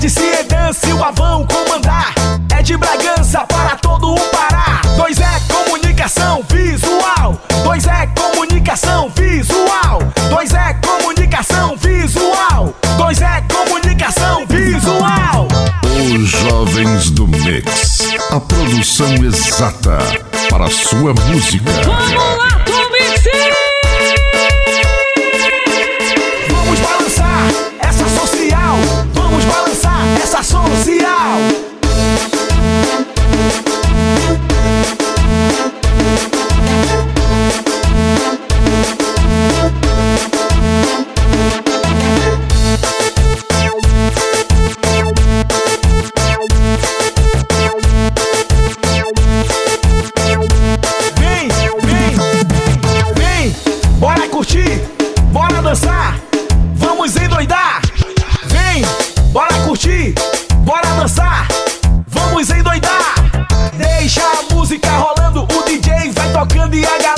de Ciedância e o Avão comandar. É de Bragança para todo o Pará. 2 é comunicação visual. 2 é comunicação visual. 2 é comunicação visual. 2 é comunicação visual. Os Jovens do Mix. A produção exata para a sua música. Vamos lá, Tomix! Vamos balançar essa social. Vamos balançar essa social. Bora curtir, bora dançar, vamos endoidar. Vem, bora curtir, bora dançar, vamos endoidar. Deixa a música rolando, o DJ vai tocando e a galera